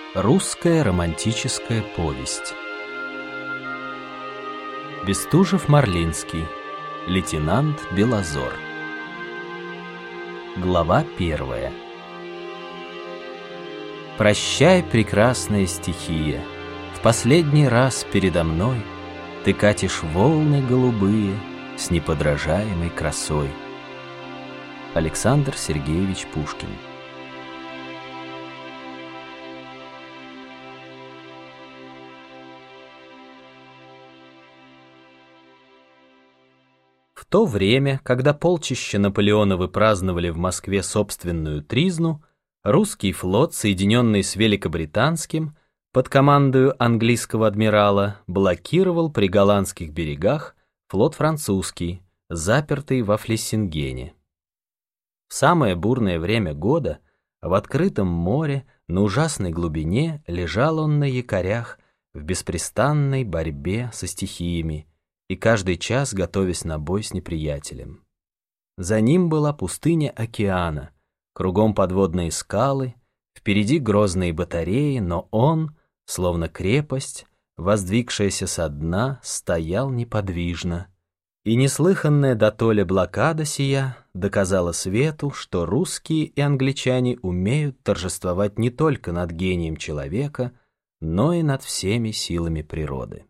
Русская романтическая повесть. Бестужев-Марлинский. Лейтенант Белозор. Глава 1. Прощай, прекрасная стихия, в последний раз передо мной ты катишь волны голубые с неподражаемой красой. Александр Сергеевич Пушкин. В то время, когда полчища Наполеоновы праздновали в Москве собственную тризну, русский флот, соединенный с великобританским, под командою английского адмирала, блокировал при голландских берегах флот французский, запертый во Флессингене. В самое бурное время года в открытом море на ужасной глубине лежал он на якорях в беспрестанной борьбе со стихиями, и каждый час готовясь на бой с неприятелем. За ним была пустыня океана, кругом подводные скалы, впереди грозные батареи, но он, словно крепость, воздвигшаяся со дна, стоял неподвижно. И неслыханная дотоле блокада сия доказала свету, что русские и англичане умеют торжествовать не только над гением человека, но и над всеми силами природы.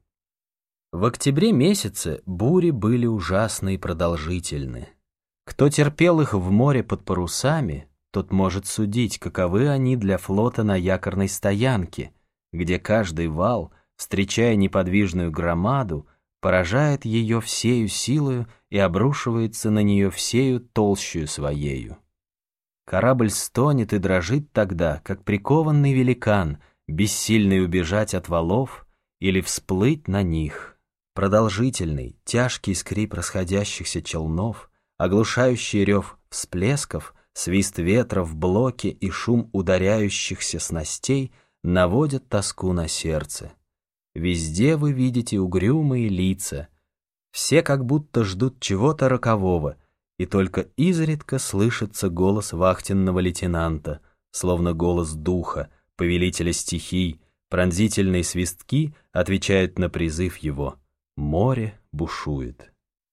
В октябре месяце бури были ужасны и продолжительны. Кто терпел их в море под парусами, тот может судить, каковы они для флота на якорной стоянке, где каждый вал, встречая неподвижную громаду, поражает ее всею силою и обрушивается на нее всею толщею своею. Корабль стонет и дрожит тогда, как прикованный великан, бессильный убежать от валов или всплыть на них. Продолжительный, тяжкий скрип расходящихся челнов, оглушающий рев всплесков, свист ветра в блоке и шум ударяющихся снастей наводят тоску на сердце. Везде вы видите угрюмые лица, все как будто ждут чего-то рокового, и только изредка слышится голос вахтенного лейтенанта, словно голос духа, повелителя стихий, пронзительные свистки отвечают на призыв его. Море бушует.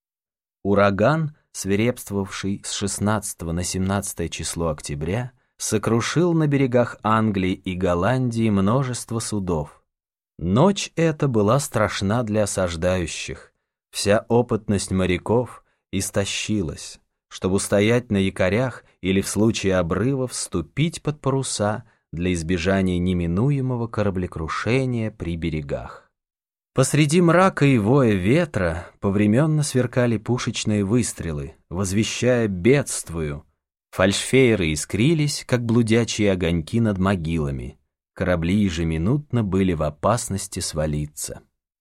Ураган, свирепствовавший с 16 на 17 число октября, сокрушил на берегах Англии и Голландии множество судов. Ночь эта была страшна для осаждающих. Вся опытность моряков истощилась. Чтобы устоять на якорях или в случае обрыва вступить под паруса для избежания неминуемого кораблекрушения при берегах. Посреди мрака и воя ветра повременно сверкали пушечные выстрелы, возвещая «бедствую». Фальшфейеры искрились, как блудячие огоньки над могилами. Корабли ежеминутно были в опасности свалиться.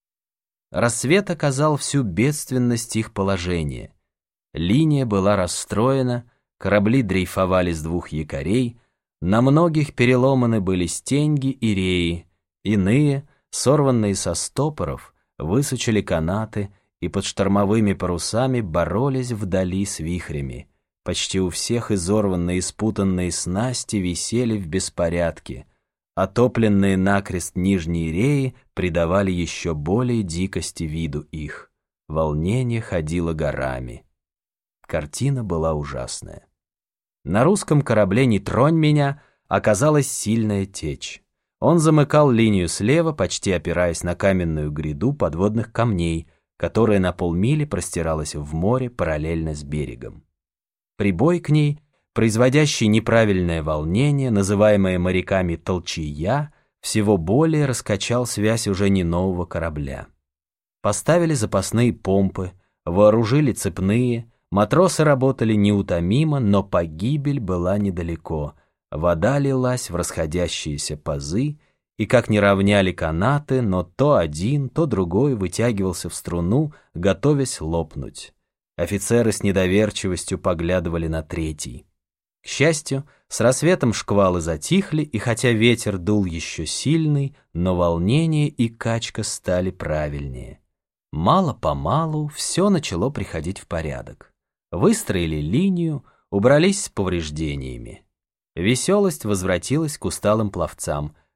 Рассвет оказал всю бедственность их положения. Линия была расстроена, корабли дрейфовали с двух якорей, на многих переломаны были стеньги и реи, иные, сорванные со стопоров, высучили канаты и под штормовыми парусами боролись вдали с вихрями. Почти у всех изорванные и спутанные снасти висели в беспорядке. Отопленные накрест нижние реи придавали еще более дикости виду их. Волнение ходило горами. Картина была ужасная. На русском корабле «Не тронь меня» оказалась сильная течь. Он замыкал линию слева, почти опираясь на каменную гряду подводных камней, которая на полмили простиралась в море параллельно с берегом. Прибой к ней, производящий неправильное волнение, называемое моряками толчия, всего более раскачал связь уже не нового корабля. Поставили запасные помпы, вооружили цепные, матросы работали неутомимо, но погибель была недалеко. Вода лилась в расходящиеся пазы, и как ни равняли канаты, но то один, то другой вытягивался в струну, готовясь лопнуть. Офицеры с недоверчивостью поглядывали на третий. К счастью, с рассветом шквалы затихли, и хотя ветер дул еще сильный, но волнение и качка стали правильнее. Мало-помалу все начало приходить в порядок. Выстроили линию, убрались с повреждениями. Веселость возвратилась к усталым пловцам,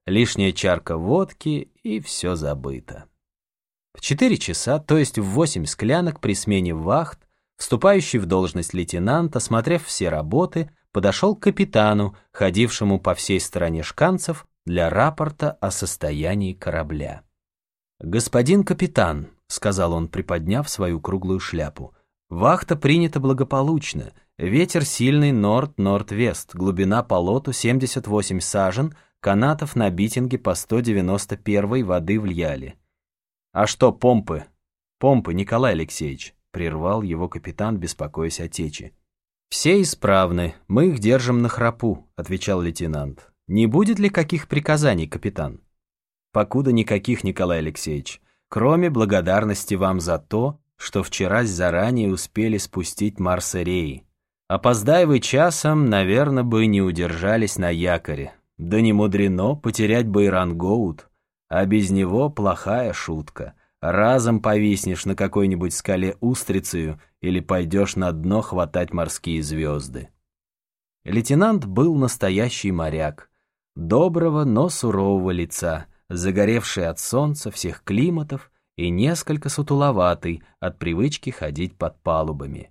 лишняя чарка водки, и все забыто. В 4 часа, то есть в 8 склянок при смене вахт, вступающий в должность лейтенант, осмотрев все работы, подошел к капитану, ходившему по всей стороне шканцев для рапорта о состоянии корабля. «Господин капитан», — сказал он, приподняв свою круглую шляпу, — «вахта принята благополучно, ветер сильный норд-норд-вест, глубина по лоту 78 сажен, канатов на битинге по 191 воды в Льяле». «А что помпы?» «Помпы, Николай Алексеевич», — прервал его капитан, беспокоясь о течи. «Все исправны, мы их держим на храпу», — отвечал лейтенант. «Не будет ли каких приказаний, капитан?» «Покуда никаких, Николай Алексеевич, кроме благодарности вам за то, что вчера заранее успели спустить Марс-Реи. Опоздай вы часом, наверное, бы не удержались на якоре. Да не мудрено, потерять бы и рангоут, а без него плохая шутка. Разом повиснешь на какой-нибудь скале устрицею или пойдешь на дно хватать морские звезды». Лейтенант был настоящий моряк, доброго, но сурового лица, загоревший от солнца всех климатов и несколько сутуловатый от привычки ходить под палубами.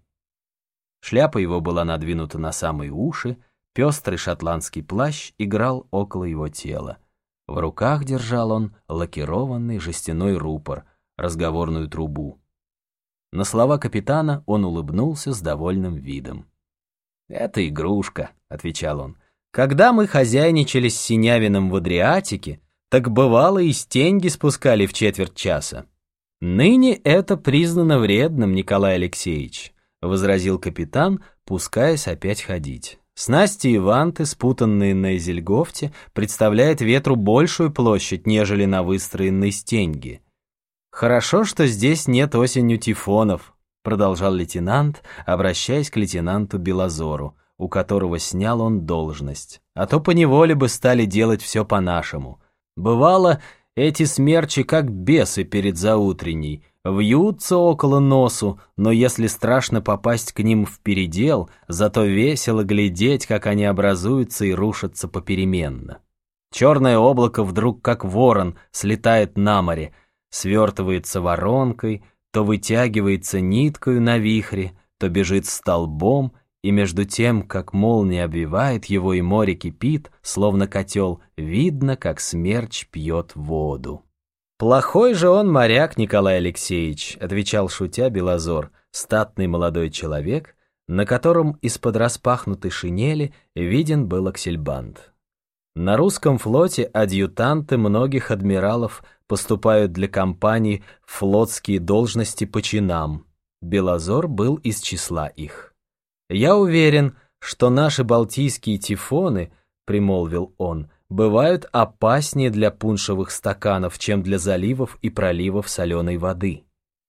Шляпа его была надвинута на самые уши, пестрый шотландский плащ играл около его тела. В руках держал он лакированный жестяной рупор, разговорную трубу. На слова капитана он улыбнулся с довольным видом. «Это игрушка», — отвечал он. «Когда мы хозяйничали с Синявиным в Адриатике, так бывало и стеньги спускали в четверть часа. Ныне это признано вредным, Николай Алексеевич», — возразил капитан, пускаясь опять ходить. «Снасти и ванты, спутанные на Эзельгофте, представляют ветру большую площадь, нежели на выстроенной стеньге. Хорошо, что здесь нет осенью тифонов», — продолжал лейтенант, обращаясь к лейтенанту Белозору, у которого снял он должность, «а то поневоле бы стали делать все по-нашему. Бывало, эти смерчи, как бесы перед заутренней, вьются около носу, но если страшно попасть к ним в передел, зато весело глядеть, как они образуются и рушатся попеременно. Черное облако вдруг, как ворон, слетает на море, свертывается воронкой, то вытягивается ниткою на вихре, то бежит столбом, и между тем, как молния обвивает его и море кипит, словно котел, видно, как смерч пьет воду. «Плохой же он моряк, Николай Алексеевич», — отвечал шутя Белозор, статный молодой человек, на котором из-под распахнутой шинели виден был аксельбант. На русском флоте адъютанты многих адмиралов поступают для компаний в флотские должности по чинам. Белозор был из числа их. «Я уверен, что наши балтийские тифоны, — примолвил он, — бывают опаснее для пуншевых стаканов, чем для заливов и проливов соленой воды».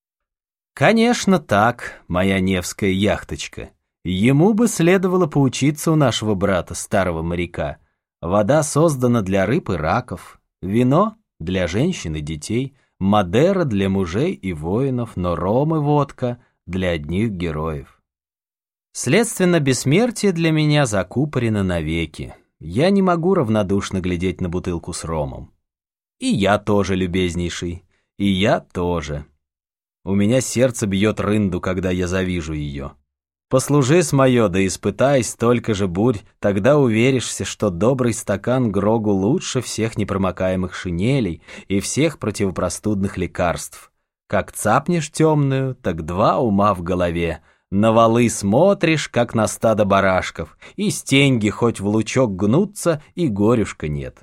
«Конечно так, моя невская яхточка. Ему бы следовало поучиться у нашего брата, старого моряка. Вода создана для рыб и раков, вино — для женщин и детей, Мадера — для мужей и воинов, но ром и водка — для одних героев. Следственно, бессмертие для меня закупорено навеки. Я не могу равнодушно глядеть на бутылку с ромом. И я тоже, любезнейший, и я тоже. У меня сердце бьет рынду, когда я завижу ее. Послужи с мое, да испытай столько же бурь, тогда уверишься, что добрый стакан Грогу лучше всех непромокаемых шинелей и всех противопростудных лекарств. Как цапнешь темную, так 2 ума в голове. На валы смотришь, как на стадо барашков, и стеньги хоть в лучок гнутся, и горюшка нет.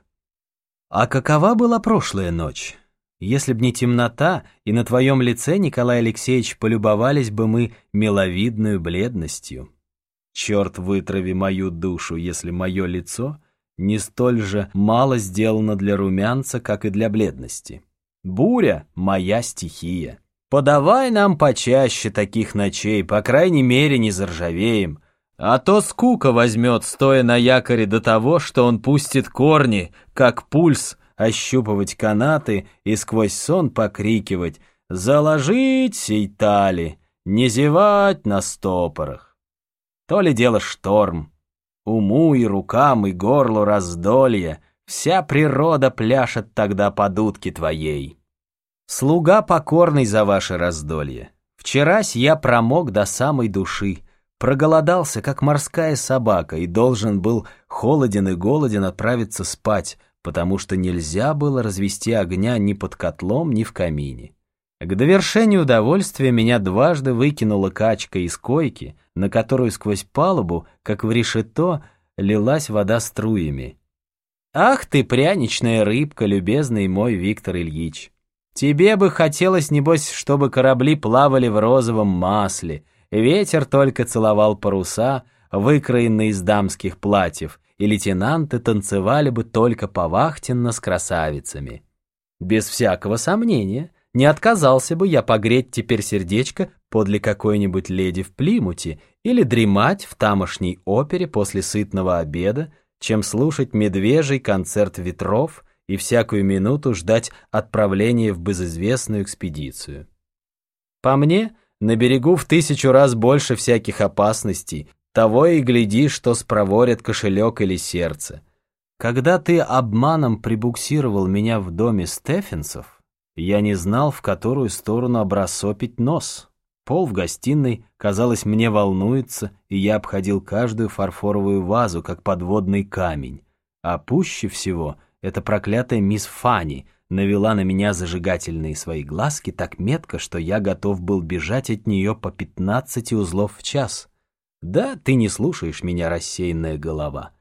А какова была прошлая ночь? Если б не темнота, и на твоем лице, Николай Алексеевич, полюбовались бы мы миловидную бледностью. Черт вытрави мою душу, если мое лицо не столь же мало сделано для румянца, как и для бледности. Буря — моя стихия. Подавай нам почаще таких ночей, по крайней мере не заржавеем. А то скука возьмет, стоя на якоре, до того, что он пустит корни, как пульс, ощупывать канаты и сквозь сон покрикивать «Заложить сей тали, не зевать на стопорах». То ли дело шторм. Уму и рукам и горлу раздолье, Вся природа пляшет тогда под дудке твоей. Слуга покорный за ваше раздолье. Вчерась я промок до самой души, проголодался, как морская собака, и должен был холоден и голоден отправиться спать, потому что нельзя было развести огня ни под котлом, ни в камине. К довершению удовольствия меня дважды выкинула качка из койки, на которую сквозь палубу, как в решето, лилась вода струями. Ах ты, пряничная рыбка, любезный мой Виктор Ильич! Тебе бы хотелось, небось, чтобы корабли плавали в розовом масле, ветер только целовал паруса, выкроенные из дамских платьев, и лейтенанты танцевали бы только повахтенно с красавицами. Без всякого сомнения, не отказался бы я погреть теперь сердечко подле какой-нибудь леди в Плимуте или дремать в тамошней опере после сытного обеда, чем слушать медвежий концерт ветров и всякую минуту ждать отправления в безызвестную экспедицию. По мне, на берегу в 1000 раз больше всяких опасностей, того и гляди, что спроворят кошелек или сердце. Когда ты обманом прибуксировал меня в доме Стефенсов, я не знал, в которую сторону обрассопить нос. Пол в гостиной, казалось, мне волнуется, и я обходил каждую фарфоровую вазу, как подводный камень. А пуще всего эта проклятая мисс Фанни навела на меня зажигательные свои глазки так метко, что я готов был бежать от нее по 15 узлов в час. Да, ты не слушаешь меня, рассеянная голова.